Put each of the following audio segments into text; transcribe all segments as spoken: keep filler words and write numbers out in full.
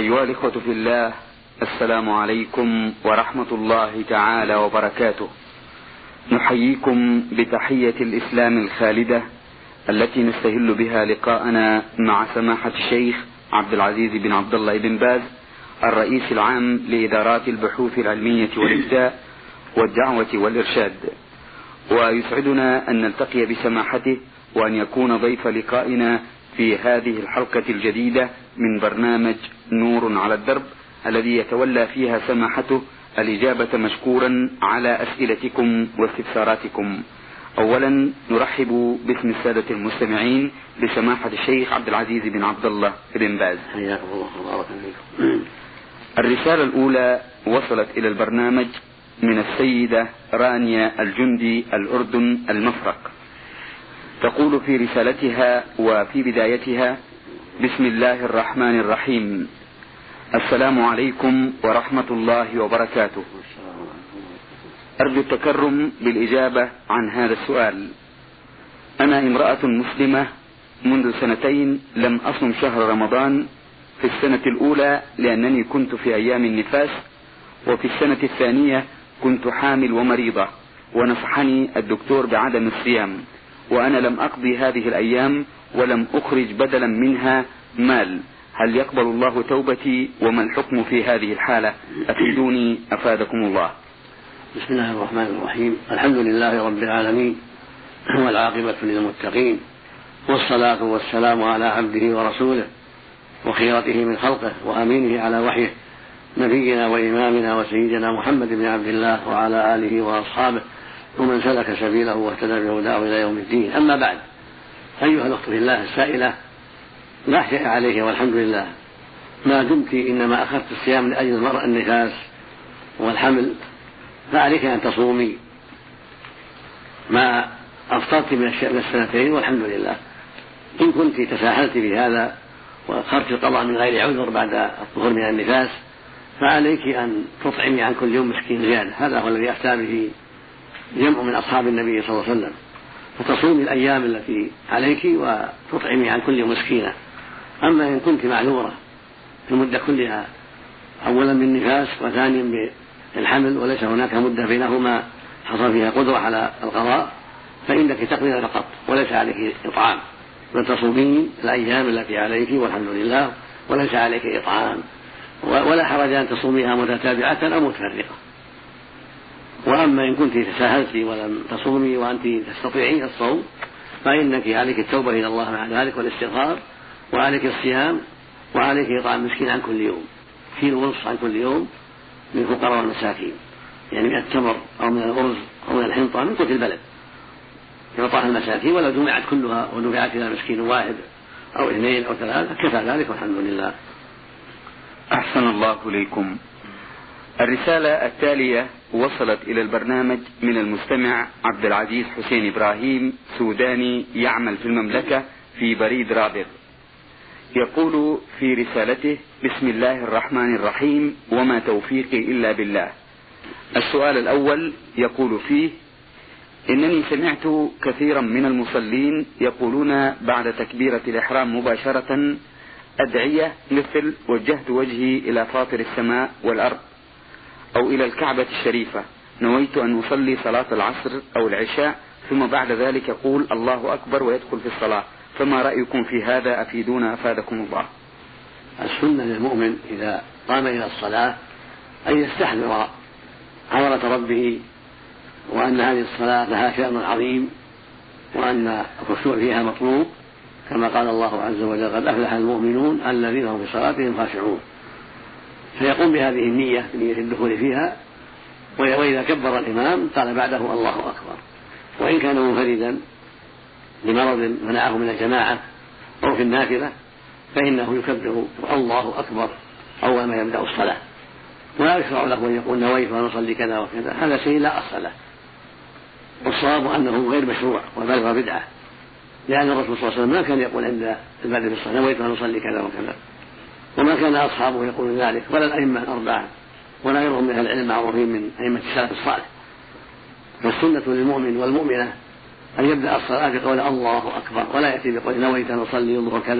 أيها الإخوة في الله، السلام عليكم ورحمة الله تعالى وبركاته. نحييكم بتحية الإسلام الخالدة التي نستهل بها لقاءنا مع سماحة الشيخ عبد العزيز بن عبد الله بن باز، الرئيس العام لإدارات البحوث العلمية والإفتاء والدعوة والإرشاد. ويسعدنا أن نلتقي بسماحته وأن يكون ضيف لقائنا في هذه الحلقة الجديدة من برنامج نور على الدرب، الذي يتولى فيها سماحته الإجابة مشكورا على أسئلتكم واستفساراتكم. أولا نرحب باسم السادة المستمعين بسماحة الشيخ عبد العزيز بن عبد الله بن باز. حياكم الله وبارك فيكم. الرسالة الأولى وصلت إلى البرنامج من السيدة رانيا الجندي، الأردن المفرق. تقول في رسالتها وفي بدايتها: بسم الله الرحمن الرحيم، السلام عليكم ورحمة الله وبركاته. أرجو التكرم بالإجابة عن هذا السؤال. أنا امرأة مسلمة منذ سنتين لم أصم شهر رمضان، في السنة الأولى لأنني كنت في أيام النفاس، وفي السنة الثانية كنت حامل ومريضة، ونصحني الدكتور بعدم الصيام، وأنا لم أقضي هذه الأيام ولم أخرج بدلا منها مال. هل يقبل الله توبتي؟ وما الحكم في هذه الحالة؟ أفيدوني أفادكم الله. بسم الله الرحمن الرحيم. الحمد لله رب العالمين، والعاقبة للمتقين، والصلاة والسلام على عبده ورسوله وخيرته من خلقه وأمينه على وحيه، نبينا وإمامنا وسيدنا محمد بن عبد الله وعلى آله وأصحابه ومن سلك سبيله واهتدى بهداه إلى يوم الدين. أما بعد، أيها الأخت في الله السائلة، لا شيء عليه والحمد لله، ما دمت إنما أخذت الصيام لأجل المرأة النفاس والحمل، فعليك أن تصومي ما أفطرت من السنتين والحمد لله. إن كنت تساهلت بهذا وأخرت القضاء من غير عذر بعد الظهور من النفاس، فعليك أن تطعمي عن كل يوم مسكين زيادة. هذا هو الذي أفتى به جمع من أصحاب النبي صلى الله عليه وسلم، فتصومي الأيام التي عليك وتطعمي عن كل يوم مسكينة. أما إن كنت معذورة في المدة كلها، أولا بالنفاس وثانيا بالحمل، وليس هناك مدة بينهما حصل فيها قدرة على القضاء، فإنك تقضين فقط وليس عليك إطعام، بل تصومين الأيام التي عليك والحمد لله، وليس عليك إطعام، ولا حرج أن تصوميها متتابعة أو متفرقة. وأما إن كنت تساهلت ولم تصومي وأنت تستطيعين الصوم، فإنك عليك التوبة إلى الله مع ذلك والاستغفار، وعليك الصيام، وعليك إطعام مسكين عن كل يوم، كيلو ونصف عن كل يوم من الفقراء والمساكين، يعني من التمر أو من الأرز أو من الحنطة من قوت البلد، يعطاها المساكين، ولو جمعت كلها ودفعت إلى مسكين واحد أو اثنين أو ثلاثة كفى ذلك والحمد لله. أحسن الله إليكم. الرسالة التالية وصلت إلى البرنامج من المستمع عبد العزيز حسين إبراهيم، سوداني يعمل في المملكة في بريد رابغ. يقول في رسالته: بسم الله الرحمن الرحيم، وما توفيقي إلا بالله. السؤال الأول يقول فيه: إنني سمعت كثيرا من المصلين يقولون بعد تكبيرة الإحرام مباشرة أدعية مثل: وجهت وجهي إلى فاطر السماء والأرض، أو إلى الكعبة الشريفة، نويت أن أصلي صلاة العصر أو العشاء، ثم بعد ذلك يقول الله أكبر ويدخل في الصلاة. فما رأيكم في هذا؟ أفيدونا أفادكم الله. السنة للمؤمن إذا قام إلى الصلاة أن يستحضر عظمة ربه، وأن هذه الصلاة لها شأن عظيم، وأن الخشوع فيها مطلوب، كما قال الله عز وجل: قد أفلح المؤمنون الذين هم في صلاتهم خاشعون. فيقوم بهذه النية بنية الدخول فيها، وإذا كبر الإمام قال بعده الله أكبر. وإن كان منفردا لمرض منعه من الجماعة أو في النافلة، فإنه يكبر الله أكبر أول ما يبدأ الصلاة، ولا يشرع له أن يقول نويت أن أصلي كذا وكذا، هذا شيء لا أصل له. والصواب أنه غير مشروع وبل هو بدعة، لأن الرسول صلى الله عليه وسلم ما كان يقول عند البدء في الصلاة نويت أن أصلي كذا وكذا، وما كان أصحابه يقولون ذلك، ولا الأئمة الأربعة ولا غيرهم من أهل العلم معروفين من أئمة السلف الصالح. فالسنة للمؤمن والمؤمنة أن يبدأ الصلاة بقول الله أكبر، ولا يأتي بقول نويت أن أصلي الظهر كذا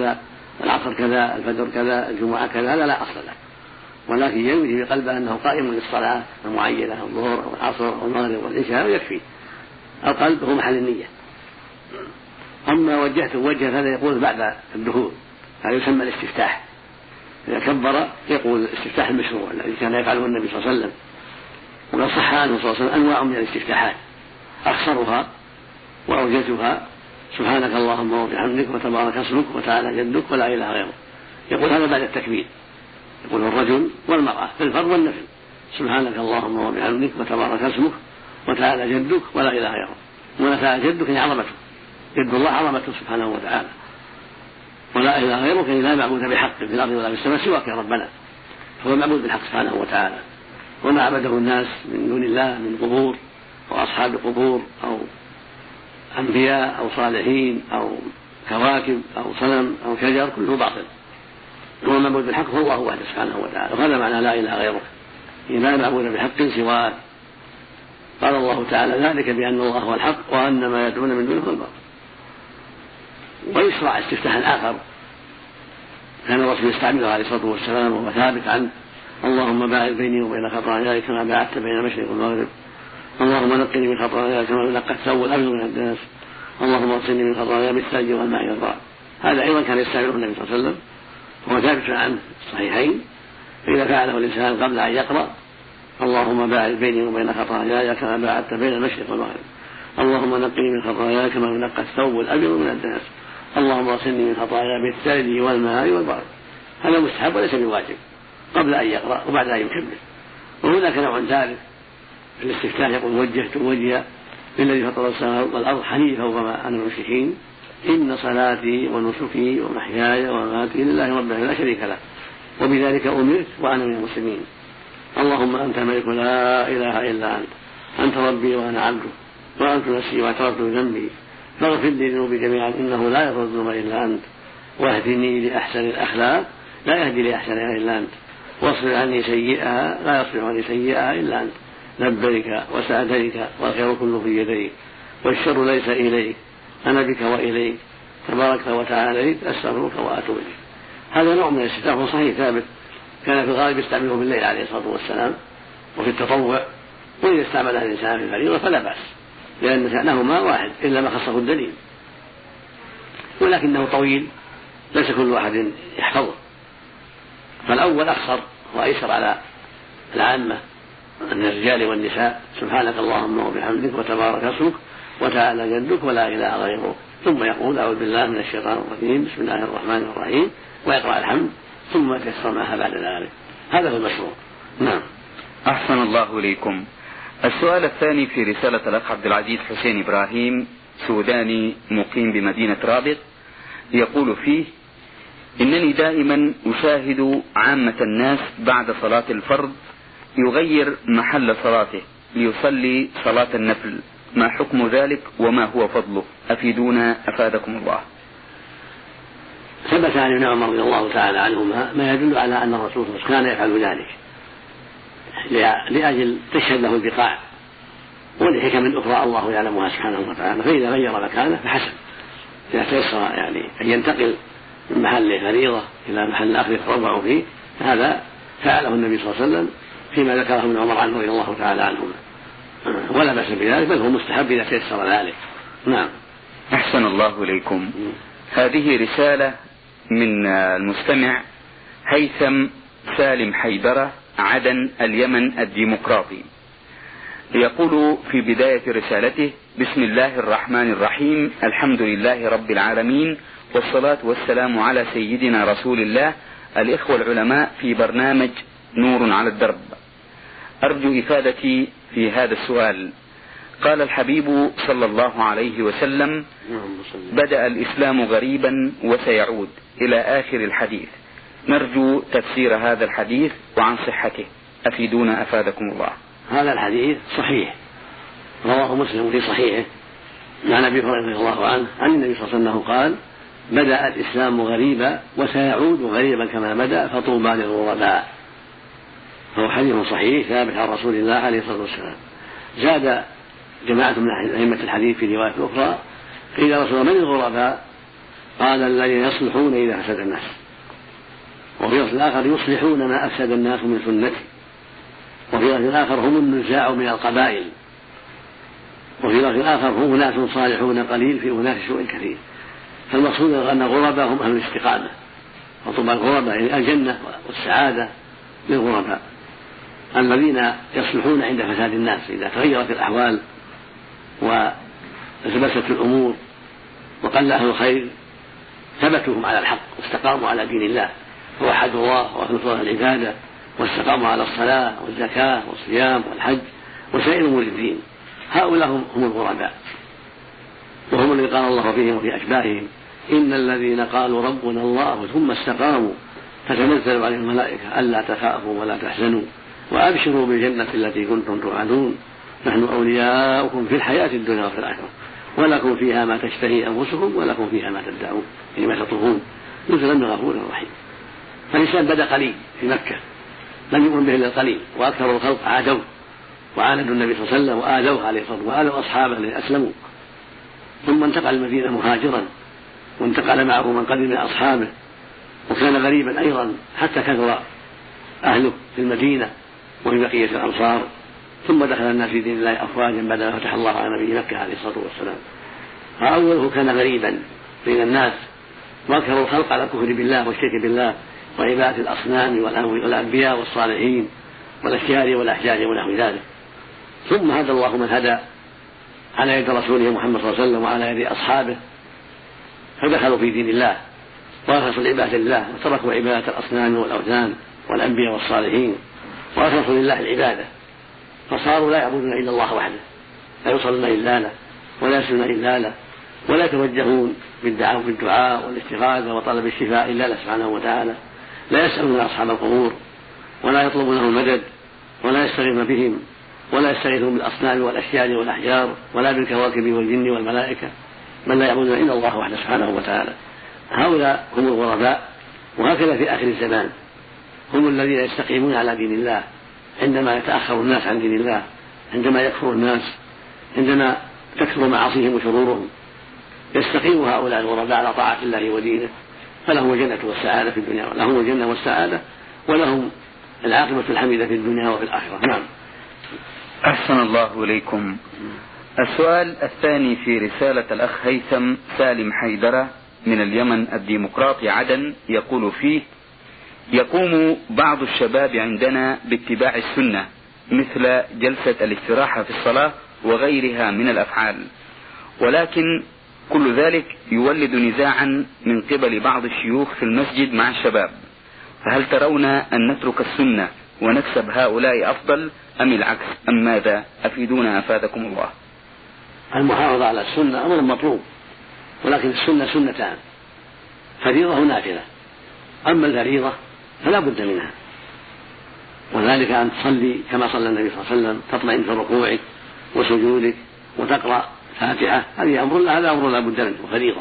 العصر كذا، الفجر كذا، الجمعة كذا، هذا لا أصل له، ولكن ينوي في قلبه أنه قائم للصلاة المعينة، الظهر أو العصر أو المغرب والعشاء، ويكفي. القلب هو محل النية. أما وجهت وجه هذا يقول بعد الدخول، هذا يسمى الاستفتاح. إذا كبر يقول الاستفتاح المشروع الذي كان يفعله النبي صلى الله عليه وسلم. وقد صح عنه صلى الله عليه وسلم أنواع من الاستفتاحات، أخصرها وأوجزها سبحانك اللهم وبحمدك وتبارك اسمك وتعالى جدك ولا إله غيرك. يقول هذا بعد التكبير، يقول الرجل والمرأة في الفرض والنفل: سبحانك اللهم وبحمدك وتبارك اسمك وتعالى جدك ولا إله غيرك. وتعالى جدك يعني عظمته، جد الله عظمته سبحانه وتعالى، ولا إله غيرك يعني لا معبود بحق في الأرض ولا في السماء سواك يا ربنا، هو المعبود بالحق سبحانه وتعالى. وما عبده الناس من دون الله من قبور أو أصحاب قبور أو أنبياء أو صالحين أو كواكب أو صنم أو شجر كله باطل، هو المعبود بالحق هو الله وحده سبحانه وتعالى. وهذا معنى لا إله غيرك، لا معبود بحق سواه. قال الله تعالى ذلك بأن الله هو الحق وأن ما يدعون من دونه هو الباطل. ويشرع استفتاح آخر كان الرسول يستعمله عليه الصلاة والسلام وهو ثابت عنه: اللهم باعد بيني وبين خطاياي كما باعدت بين المشرق والمغرب، اللهم نقني من خطاياي كما ينقى الثوب الأبيض من الدنس، اللهم اغسلني من خطاياي بالثلج والماء والبرد. هذا أيضا كان يستعمله النبي صلى الله عليه وسلم وهو ثابت عنه الصحيحين. إذا فعله الإنسان قبل أن يقرأ: اللهم باعد بيني وبين خطاياي كما باعدت بين المشرق والمغرب، اللهم نقني من خطاياي كما ينقى الثوب الأبيض من الدنس، اللهم اغسلني من خطاياي بالثلج والماء والبرد. هذا مستحب وليس بواجب قبل أن يقرأ وبعد أن يكمل. وهناك نوع ثالث في الاستفتاح يقول: وجهت وجهي للذي فطر السماء والأرض حنيفا وما أنا من المشركين، إن صلاتي ونسكي ومحياي ومماتي لله رب العالمين لا شريك له وبذلك أمرت وأنا من المسلمين. اللهم أنت الملك لا إله إلا أنت، أنت ربي وأنا عبدك، وأنت نفسي واعترفت بذنبي، فاغفر لي ذنوبي جميعا إنه لا يغفر الذنوب إلا أنت، واهدني لأحسن الأخلاق لا يهدي لأحسنها إلا أنت، واصرف عني سيئها لا يصرف عني سيئها إلا أنت، لبيك وسعديك والخير كله في يديك والشر ليس إليك، أنا بك وإليك تبارك وتعاليت أستغفرك وأتوب إليك. هذا نوع من الاستفتاح صحيح ثابت، كان في الغالب يستعمله في الليل عليه الصلاة والسلام وفي التطوع، وإذا استعملها الإنسان في الفريضة فلا بأس، لأن شأنهما واحد إلا ما خصه الدليل، ولكنه طويل ليس كل واحد يحفظه. فالأول أقصر وأيسر على العامة من الرجال والنساء: سبحانك اللهم وبحمدك وتبارك اسمك وتعالى جدك ولا إله غيرك، ثم يقول: أعوذ بالله من الشيطان الرجيم، بسم الله الرحمن الرحيم، ويقرأ الحمد، ثم تيسر معها بعد ذلك. هذا هو المشروع. نعم. أحسن الله إليكم. السؤال الثاني في رسالة الأخ عبد العزيز حسين إبراهيم، سوداني مقيم بمدينة رابط، يقول فيه: إنني دائما أشاهد عامة الناس بعد صلاة الفرض يغير محل صلاته ليصلي صلاة النفل، ما حكم ذلك وما هو فضله؟ أفيدونا أفادكم الله. ثبت عن ابن عمر رضي الله تعالى عنهما ما يدل على أن الرسول كان يفعل ذلك لأجل تشهد له البقاع ولحكم أخرى الله يعلمها سبحانه وتعالى، فإذا غير مكانه فحسن، إذا تيسر يعني أن ينتقل من محل فريضة إلى محل آخر يتطوع فيه، هذا فعله النبي صلى الله عليه وسلم فيما ذكره ابن عمر عنه رضي الله تعالى عنهما، ولا بأس بذلك، بل هو مستحب إذا تيسر ذلك. نعم. أحسن الله إليكم. هذه رسالة من المستمع هيثم سالم حيدرة، عدن، اليمن الديمقراطي، يقول في بداية رسالته: بسم الله الرحمن الرحيم، الحمد لله رب العالمين، والصلاة والسلام على سيدنا رسول الله. الإخوة العلماء في برنامج نور على الدرب، أرجو إفادتي في هذا السؤال. قال الحبيب صلى الله عليه وسلم: بدأ الإسلام غريبا وسيعود، إلى آخر الحديث. نرجو تفسير هذا الحديث وعن صحته، أفيدونا أفادكم الله. هذا الحديث صحيح، رواه مسلم في صحيحه عن أبي هريرة رضي الله عنه عن النبي صلى الله عليه وسلم قال: بدأ الإسلام غريبا وسيعود غريبا كما بدأ، فطوبى للغرباء. فهو حديث صحيح ثابت عن رسول الله عليه الصلاة والسلام. زاد جماعة من أئمة الحديث في رواية أخرى: قيل رسول من الغرباء؟ قال الذين يصلحون إذا فسد الناس، وفي لفظ الآخر يصلحون ما أفسد الناس من سنتي، وفي لفظ الآخر هم النزاع من القبائل، وفي لفظ الآخر هم أناس صالحون قليل في أناس سوء كثير. فالمقصود أن الغرباء هم أهل الاستقامة، وطبعا الغرباء يعني الجنة والسعادة للغرباء الذين يصلحون عند فساد الناس. إذا تغيرت الأحوال وانتبست الأمور وقل أهل الخير ثبتوا هم على الحق واستقاموا على دين الله، ووحدوا الله وأخلصوا العبادة واستقاموا على الصلاة والزكاة والصيام والحج وسائر أمور الدين. هؤلاء هم الغرباء، وهم الذين قال الله فيهم وفي أشباههم إن الذين قالوا ربنا الله ثم استقاموا تتنزل عليهم الملائكة ألا تخافوا ولا تحزنوا وأبشروا بالجنة التي كنتم توعدون نحن أولياؤكم في الحياة الدنيا وفي الآخرة ولكم فيها ما تشتهي أنفسكم ولكم فيها ما تدعون، يعني ما تطلبون، نزلا من غفور رحيم. فالإنسان بدأ قليل في مكة لم يؤمن به إلا القليل، وأكثر الخلق عادوا وعاندوا النبي صلى الله عليه وسلم وآذوه عليه الصلاة والسلام وآذوا أصحابه الذين أسلموا، ثم انتقل المدينة مهاجرا وانتقل معه من قدم من أصحابه، وكان غريبا أيضا حتى كثر أهله في المدينة وفي بقية الأمصار، ثم دخل الناس في دين الله أفواجا بعد ما فتح الله على نبي مكة عليه الصلاة والسلام. فأوله كان غريبا بين الناس وأكثر الخلق على الكفر بالله والشرك بالله وعبادة الأصنام والأنبياء والصالحين والأشجار والأحجار ونحو ذلك. ثم هدى الله من هدى على يد رسوله محمد صلى الله عليه وسلم وعلى يد أصحابه، فدخلوا في دين الله وأخلصوا العبادة لله وتركوا عبادة الأصنام والأوثان والأنبياء والصالحين وأخلصوا لله العبادة، فصاروا لا يعبدون إلا الله وحده، لا يصلون إلا له ولا يسلون إلا له ولا يتوجهون بالدعاء والاستغاثة وطلب الشفاء إلا له سبحانه وتعالى، لا يسألون أصحاب القبور ولا يطلبون لهم المدد ولا يستغيثون بهم ولا يستغيثون بالأصنام والأشجار والأحجار ولا بالكواكب والجن والملائكة، بل لا يعبدون إلا الله وحده سبحانه وتعالى. هؤلاء هم الغرباء، وهكذا في آخر الزمان هم الذين يستقيمون على دين الله عندما يتأخر الناس عن دين الله، عندما يكفر الناس، عندما تكثر معاصيهم وشرورهم، يستقيم هؤلاء الغرباء على طاعة الله ودينه، فلهم الجنة والسعادة في الدنيا، لهم الجنة والسعادة ولهم العاقبة الحميدة في الدنيا وفي الآخرة. نعم. أحسن الله إليكم. السؤال الثاني في رسالة الأخ هيثم سالم حيدرة من اليمن الديمقراطي عدن، يقول فيه: يقوم بعض الشباب عندنا باتباع السنة مثل جلسة الاستراحة في الصلاة وغيرها من الأفعال، ولكن كل ذلك يولد نزاعا من قبل بعض الشيوخ في المسجد مع الشباب، فهل ترون أن نترك السنة ونكسب هؤلاء أفضل أم العكس أم ماذا؟ أفيدونا أفادكم الله. المحافظة على السنة أمر مطلوب، ولكن السنة سنتان، فريضة ونافلة. أما الفريضة فلا بد منها، وذلك أن تصلي كما صلى النبي صلى الله عليه وسلم، تطمئن في ركوعك وسجودك وتقرأ فاتحة، هذه أمر هذا أمر لا بد منه وفريضة.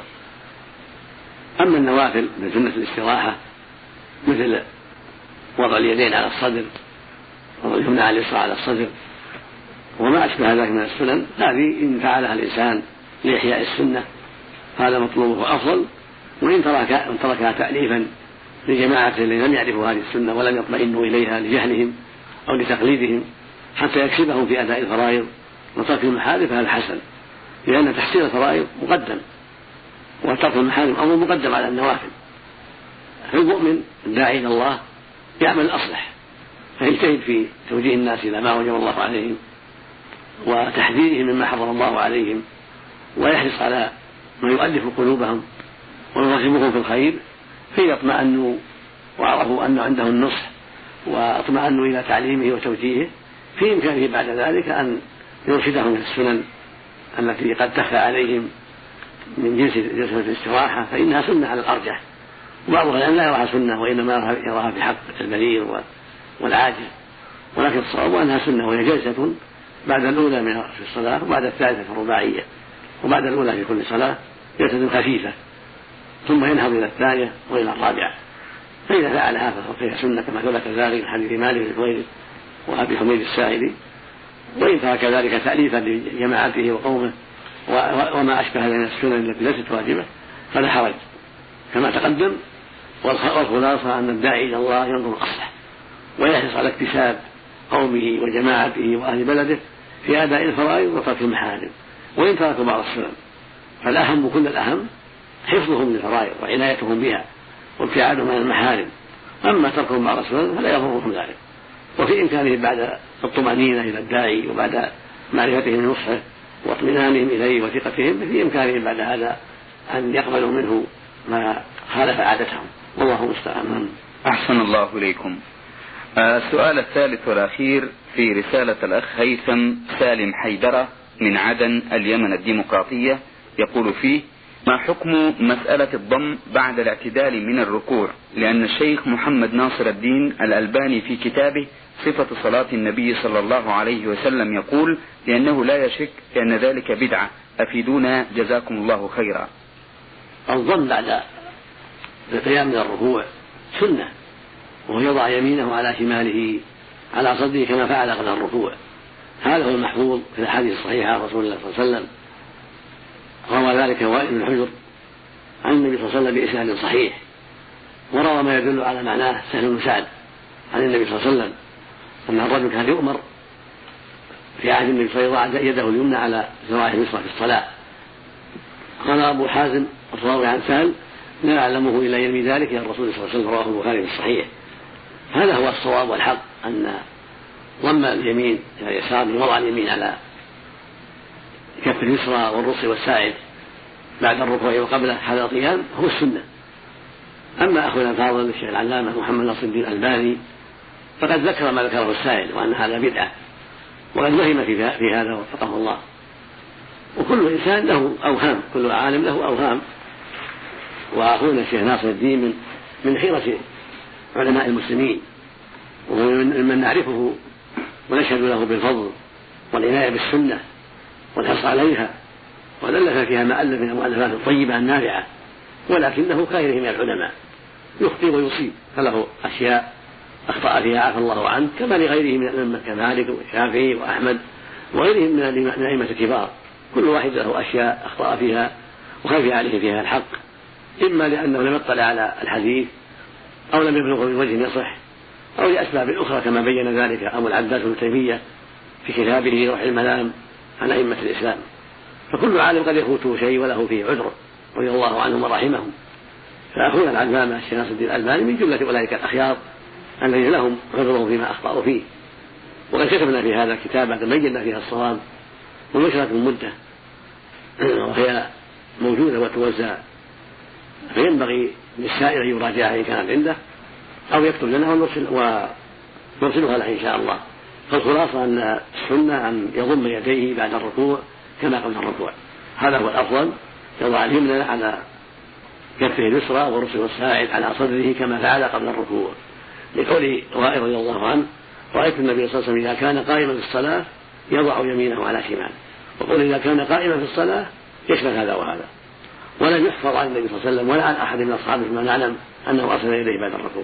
أما النوافل من سنة الاستراحة مثل وضع اليدين على الصدر واليمنى على اليسرى على الصدر وما أشبه ذلك من السنن، هذه إن فعلها الإنسان لإحياء السنة هذا مطلوبه أفضل، وإن تركها تأليفا لجماعة الذين لم يعرفوا هذه السنة ولم يطمئنوا إليها لجهلهم أو لتقليدهم حتى يكسبهم في أداء الفرائض وترك المحارم فهذا حسن، لأن تحصيل الفرائض مقدم وترك المحارم أمر مقدم على النوافل. فالمؤمن الداعي إلى الله يعمل الأصلح، فيجتهد في توجيه الناس إلى ما وجب الله عليهم وتحذيرهم مما حرم الله عليهم، ويحرص على ما يؤلف قلوبهم ويرغبهم في الخير، فإذا اطمأنوا وعرفوا أن عندهم النصح واطمأنوا إلى تعليمه وتوجيهه في إمكانه بعد ذلك أن يرشدهم في السنن التي قد تخفى عليهم من جنس جلسة الاستراحة، فإنها سنة على الأرجح، وبعض العلماء لا يراها سنة وإنما يراها في حق المريض والعاجز، ولكن الصواب أنها سنة، وهي جلسة بعد الأولى من في الصلاة وبعد الثالثة في الرباعية، وبعد الأولى في كل صلاة جلسة خفيفة، ثم ينهض إلى الثانية وإلى الرابعة، فإذا فعلها فهي سنة كما ثبت ذلك من حديث مالك بن حويرث وأبي حميد الساعدي، وإن ترك ذلك تأليفا لجماعته وقومه وما أشبه من السنن التي ليست واجبة فلا حرج، كما تقدم. والخلاصة أن الداعي إلى الله ينظر الأصلح ويحرص على اكتساب قومه وجماعته وأهل بلده في أداء الفرائض وترك المحارم، وإن تركوا بعض السنن. فالأهم كل الأهم حفظهم للفرائض وعنايتهم بها وابتعادهم عن المحارم، أما تركهم بعض السنن فلا يضرهم ذلك. وفي إمكانهم بعد الطمأنينة إلى الداعي وبعد معرفتهم نصحه واطمئنانهم إليه وثقتهم، في إمكانهم بعد هذا أن يقبلوا منه ما خالف عادتهم، والله المستعان. أحسن الله إليكم. السؤال الثالث والأخير في رسالة الأخ هيثم سالم حيدرة من عدن اليمن الديمقراطية، يقول فيه: ما حكم مسألة الضم بعد الاعتدال من الركوع؟ لأن الشيخ محمد ناصر الدين الألباني في كتابه صفة صلاة النبي صلى الله عليه وسلم يقول لأنه لا يشك أن ذلك بدعة، أفيدونا جزاكم الله خيرا. الضم بعد القيام من الركوع سنة، وهو يضع يمينه على شماله على صدره كما فعل قبل الركوع. هذا هو المحفوظ في الأحاديث الصحيحة عن رسول الله صلى الله عليه وسلم. روى ذلك وائل بن حجر عن النبي صلى الله عليه وسلم بإسناد صحيح، وروى ما يدل على معناه سهل بن سعد عن النبي صلى الله عليه وسلم أن الرجل كان يؤمر في عهد النبي صلى الله عليه وسلم يضع يده اليمنى على ذراعه اليسرى في الصلاة. قال أبو حازم الراوي عن سهل: لا أعلمه إلا يرمي ذلك إلى الرسول صلى الله عليه وسلم، رواه البخاري في الصحيح. هذا هو الصواب والحق، أن ضم اليمين إلى اليسار من وضع اليمين على كف اليسرى والرص والساعد بعد الركوع وقبله هذا القيام هو السنة. أما أخونا الفاضل الشيخ العلامة محمد ناصر الدين الألباني فقد ذكر ما ذكره السائل وأن هذا بدعة، وقد وهم في هذا وفقه الله. وكل إنسان له أوهام، كل عالم له أوهام، وأخونا الشيخ ناصر الدين من من حيرة علماء المسلمين، ومن نعرفه ونشهد له بالفضل والعناية بالسنة والحرص عليها، وألف فيها ما ألف من المؤلفات الطيبة النافعة، ولكنه كغيره من العلماء يخطئ ويصيب، فله أشياء أخطأ فيها عفى الله عنه، كما لغيره من الأئمة كمالك والشافعي وأحمد وغيرهم من الأئمة الكبار، كل واحد له أشياء أخطأ فيها وخفي عليه فيها الحق، إما لأنه لم يطلع على الحديث أو لم يبلغ من وجه يصح أو لأسباب أخرى كما بين ذلك أبو العباس بن تيمية في كتابه روح المنام عن أئمة الإسلام. فكل عالم قد يفوته شيء وله فيه عذر رضي الله عنهم ورحمهم. فأخونا العلامة الشيخ ناصر الدين الألباني من جملة أولئك الأخيار الذين لهم عذرهم فيما أخطأوا فيه، وقد كتبنا في هذا الكتاب بينا فيها الصواب ونشرت من مدة وهي موجودة وتوزع، فينبغي للسائل أن يراجعها إن كانت عنده أو يكتب لنا ونرسل ونرسلها له إن شاء الله. فالخلاصة أن السنة أن يضم يديه بعد الركوع كما قبل الركوع، هذا هو الأفضل، يضع اليمنى على كفه اليسرى ورسل الساعد على صدره كما فعل قبل الركوع، لقول وائل رضي الله عنه: رأيت النبي صلى الله عليه وسلم إذا كان قائما في الصلاة يضع يمينه على شماله، وقول إذا كان قائما في الصلاة يشمل هذا وهذا. ولم يحفظ عن النبي صلى الله عليه وسلم ولا عن أحد من أصحابه ما نعلم أنه أرسل إليه بعد الركوع.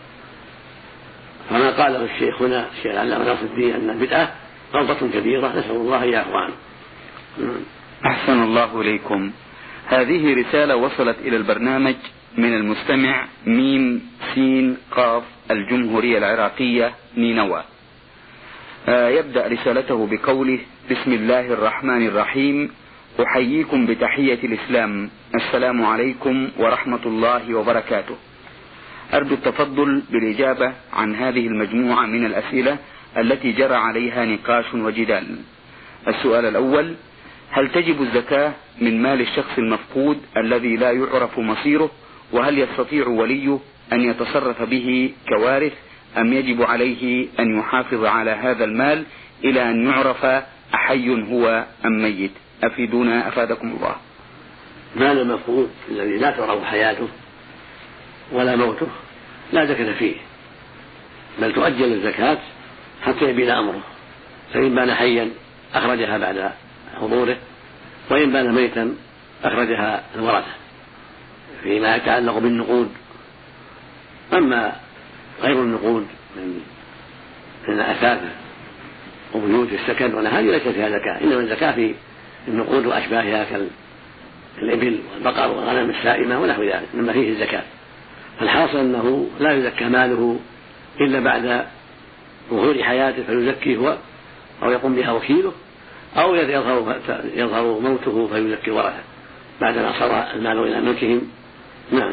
فما قاله الشيخ هنا الشيخ العلامة ناصر الدين أن البدعة غلطة كبيرة، نسأل الله يا أخوان. أحسن الله إليكم. هذه رسالة وصلت إلى البرنامج من المستمع ميم سين قاف الجمهورية العراقية نينوى. آه يبدأ رسالته بقوله: بسم الله الرحمن الرحيم، أحييكم بتحية الإسلام، السلام عليكم ورحمة الله وبركاته. أرجو التفضل بالإجابة عن هذه المجموعة من الأسئلة التي جرى عليها نقاش وجدال. السؤال الأول: هل تجب الزكاة من مال الشخص المفقود الذي لا يعرف مصيره؟ وهل يستطيع وليه أن يتصرف به كوارث، أم يجب عليه أن يحافظ على هذا المال إلى أن يعرف أحي هو أم ميت؟ أفيدونا أفادكم الله. مال المفقود الذي لا تعرف حياته ولا موته لا زكاة فيه، بل تؤجل الزكاة حتى يبين أمره، فإن بان حيا أخرجها بعد حضوره، وإن بان ميتا أخرجها الورثة فيما يتعلق بالنقود. أما غير النقود من من أثاث وبيوت السكن ولا هذه ليست فيها زكاة، إنما الزكاة في النقود وأشباهها الإبل والبقر والغنم السائمة ونحو ذلك مما فيه الزكاة. فالحاصل أنه لا يزكى ماله إلا بعد ظهور حياته فيزكي هو أو يقوم بها وكيله، أو يظهر, يظهر موته فيزكي ورثه بعدما صار المال إلى ملكهم. نعم.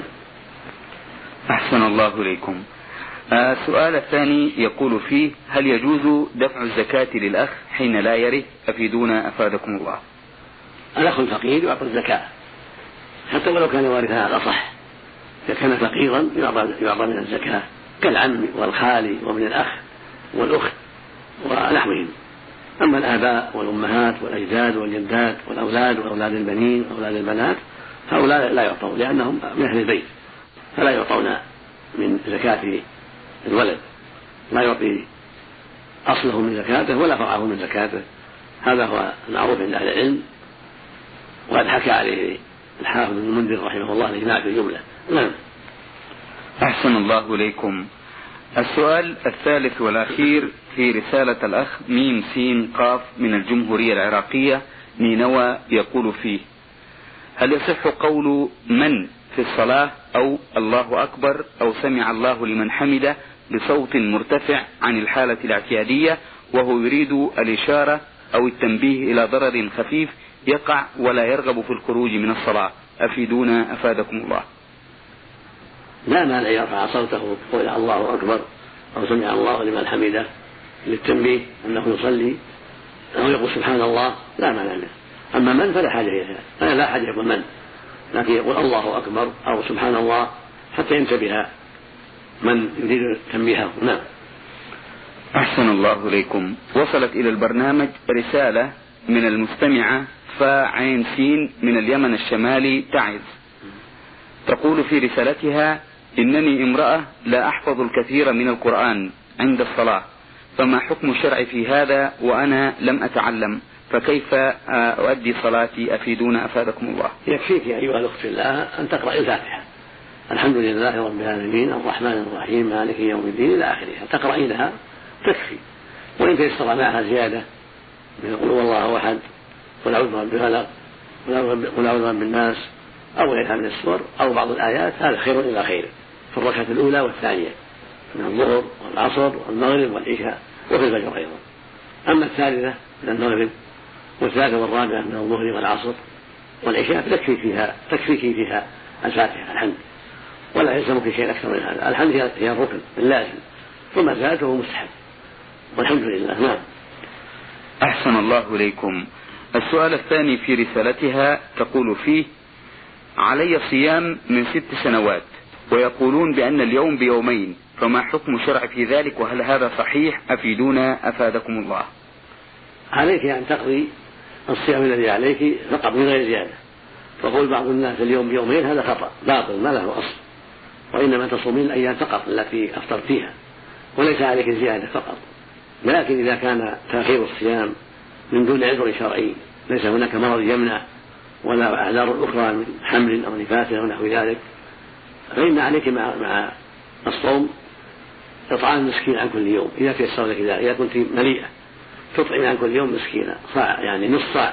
أحسن الله إليكم. السؤال آه الثاني يقول فيه: هل يجوز دفع الزكاة للأخ حين لا يرث؟ أفيدونا أفادكم الله. الأخ الفقير يعطى الزكاة حتى ولو كان وارثا على الأصح، إذا كان فقيرا يعطى من الزكاة كالعم والخال وابن الأخ والأخت ونحوهم. أما الآباء والأمهات والأجداد والجدات والأولاد وأولاد البنين وأولاد البنات هؤلاء لا يعطون لأنهم من أهل البيت، فلا يعطون من زكاة الولد، لا يعطي أصله من زكاته ولا فرعه من زكاته. هذا هو المعروف عند أهل العلم، وقد حكى عليه الحافظ بن المنذر رحمه الله الإجماع في الجملة. نعم. أحسن الله إليكم. السؤال الثالث والأخير في رسالة الأخ ميم سين قاف من الجمهورية العراقية نينوى، يقول فيه: هل يصح قول من في الصلاة أو الله أكبر أو سمع الله لمن حمده بصوت مرتفع عن الحالة الاعتيادية وهو يريد الإشارة أو التنبيه إلى ضرر خفيف يقع ولا يرغب في الخروج من الصلاة؟ أفيدونا أفادكم الله. لا مانع يرفع صوته ويقول الله أكبر أو سمع الله لمن حمده للتنبيه أنه يصلي أو يقول سبحان الله، لا مانع منه. أما من فلا حاجة إليها، أنا لا حاجة يقول من، لكن يقول الله أكبر أو سبحان الله حتى ينتبه من يريد تنبيهه. نعم. أحسن الله إليكم. وصلت إلى البرنامج رسالة من المستمعة فعين سين من اليمن الشمالي تعز، تقول في رسالتها: إنني امرأة لا أحفظ الكثير من القرآن عند الصلاة، فما حكم الشرع في هذا وأنا لم أتعلم؟ فكيف أؤدي صلاتي؟ أفيدونا أفادكم الله. يكفيك يا أيها الأخت الله أن تقرأ الفاتحة: الحمد لله رب العالمين الرحمن الرحيم مالك يوم الدين إلى آخرها، تقرأينها تكفي. وإن تيسر معها زيادة من قل هو الله أحد، قل أعوذ برب الفلق، قل أعوذ برب الناس، أو غيرها من السور أو بعض الآيات، هذا خير إلى خير في الركعة الأولى والثانية من الظهر والعصر والمغرب والعشاء وفي الفجر أيضا. أما الثالثة من المغرب والثالثة والرابعة من الظهر والعصر والعشاء تكفي فيها تكفيك فيها الفاتحة الحمد، ولا يلزمك شيء أكثر من هذا. الحمد هي الركن اللازم، ثم زاده مستحب، والحمد لله. نعم. أحسن الله إليكم. السؤال الثاني في رسالتها تقول فيه: علي صيام من ست سنوات ويقولون بأن اليوم بيومين، فما حكم الشرع في ذلك وهل هذا صحيح؟ أفيدونا أفادكم الله. عليك أن تقضي الصيام الذي عليك فقط من غير زيادة، فقول بعض الناس اليوم بيومين هذا خطأ باطل ما له أصل، وإنما تصومين الأيام فقط التي أفطرت فيها وليس عليك زيادة فقط. لكن إذا كان تأخير الصيام من دون عذر شرعي، ليس هناك مرض يمنع ولا أعذار أخرى من حمل أو نفاس أو نحو ذلك، فإن عليك مع, مع الصوم إطعام المسكين عن كل يوم إذا تيسر لك ذلك. إذا كنت مليئة تطعم عن كل يوم مسكينة صاع، يعني نصف صاع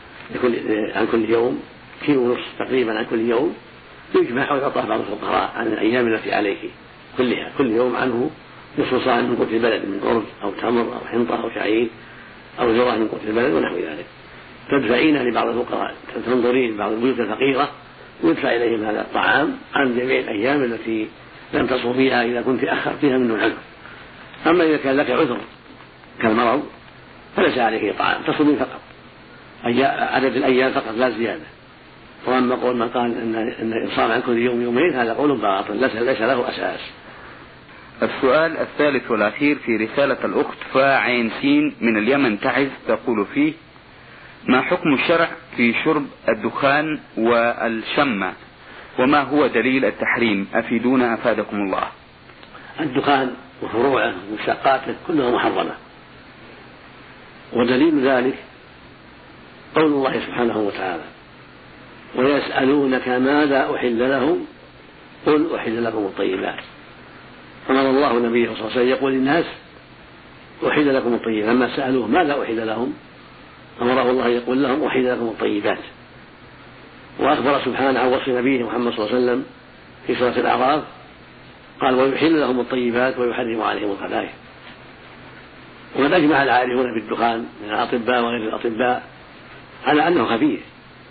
عن كل يوم، كيلو ونصف تقريبا عن كل يوم، يجمع ويعطى بعض الفقراء عن الأيام التي عليك كلها، كل يوم عنه نصف صاع من قوت البلد من أرز أو تمر أو حنطة أو شعير أو ذرة من قوت البلد ونحو ذلك، تدفعين لبعض الفقراء، تنظرين بعض البيوت الفقيرة ويدفع إليهم هذا الطعام عن جميع الأيام التي لم تصوميها إذا كنت أخرتها من دون عذر. أما إذا كان لك عذر كالمرض فليس عليك طعام، تصومين فقط عدد الأيام فقط لا زيادة. وأما قول من قال إن إن الإصام عن كل يوم يومين هذا قول باطل ليس له أساس. السؤال الثالث والأخير في رسالة الأخت فاعين سين من اليمن تعز، تقول فيه: ما حكم الشرع في شرب الدخان والشمة وما هو دليل التحريم؟ أفيدونا أفادكم الله. الدخان وفروعه ومشتقاته كلها محرمة، ودليل ذلك قول الله سبحانه وتعالى: ويسألونك ماذا أحل لهم قل أحل لكم الطيبات. أمر الله نبيه صلى الله عليه وسلم يقول للناس أحل لكم الطيبات، لما سألوه ماذا أحل لهم أمره الله يقول لهم أحل لكم الطيبات. وأخبر سبحانه عن وصف نبيه محمد صلى الله عليه وسلم في سورة الأعراف قال ويحل لهم الطيبات ويحرم عليهم الخبائث. وقد أجمع العارفون بالدخان من الأطباء وغير الأطباء على أنه خبيث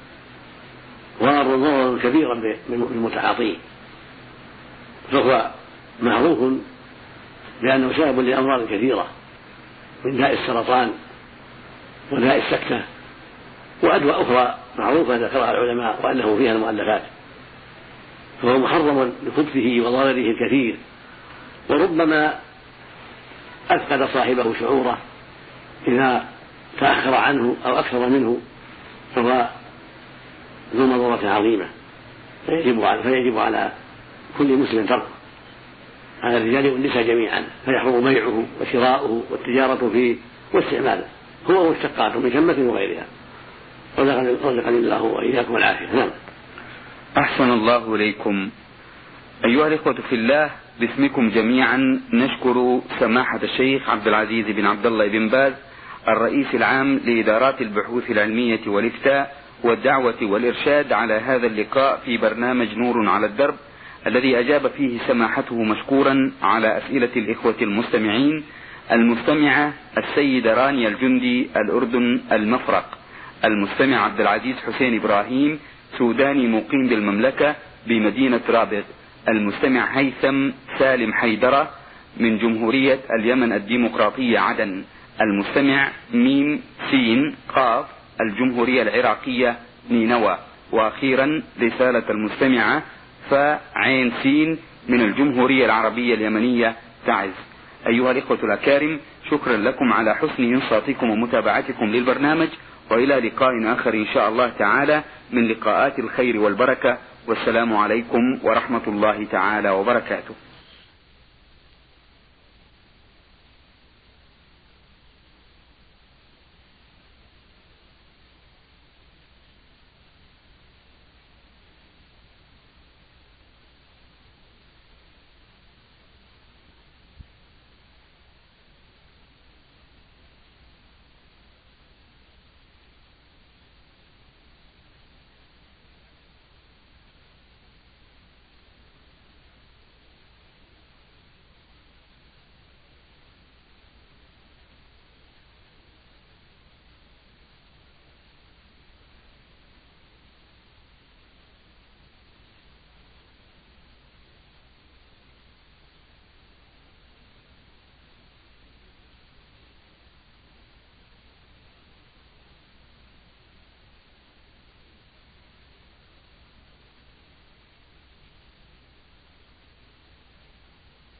وضرر كبيرا بالمتعاطيه، فهو معروف بأنه سبب لأمراض كثيرة من داء السرطان وداء السكتة وأدواء أخرى معروفة ذكرها العلماء وأنه فيها المؤلفات، فهو محرم لخبثه وضرره الكثير، وربما أفقد صاحبه شعوره إذا تأخر عنه أو أكثر منه، فهو ذو مضرة عظيمة، فيجب على, فيجب على كل مسلم تركه على الرجال والنساء جميعا، فيحرم بيعه وشراؤه والتجارة فيه واستعماله هو مشتقات من شمة وغيرها. رزقني الله وإياكم العافية. نعم. أحسن الله إليكم. أيها الإخوة في الله، باسمكم جميعا نشكر سماحة الشيخ عبد العزيز بن عبد الله بن باز الرئيس العام لإدارات البحوث العلمية والإفتاء والدعوة والإرشاد على هذا اللقاء في برنامج نور على الدرب، الذي أجاب فيه سماحته مشكورا على أسئلة الإخوة المستمعين. المستمعة السيدة رانيا الجندي الأردن المفرق، المستمع عبد العزيز حسين إبراهيم سوداني مقيم بالمملكة بمدينة رابغ، المستمع هيثم سالم حيدرة من جمهورية اليمن الديمقراطية عدن، المستمع ميم سين قاف الجمهورية العراقية نينوى، وأخيرا رسالة المستمعة فعين سين من الجمهورية العربية اليمنية تعز. أيها الإخوة الأكارم، شكرا لكم على حسن إنصاتكم ومتابعتكم للبرنامج، وإلى لقاء آخر إن شاء الله تعالى من لقاءات الخير والبركة، والسلام عليكم ورحمة الله تعالى وبركاته.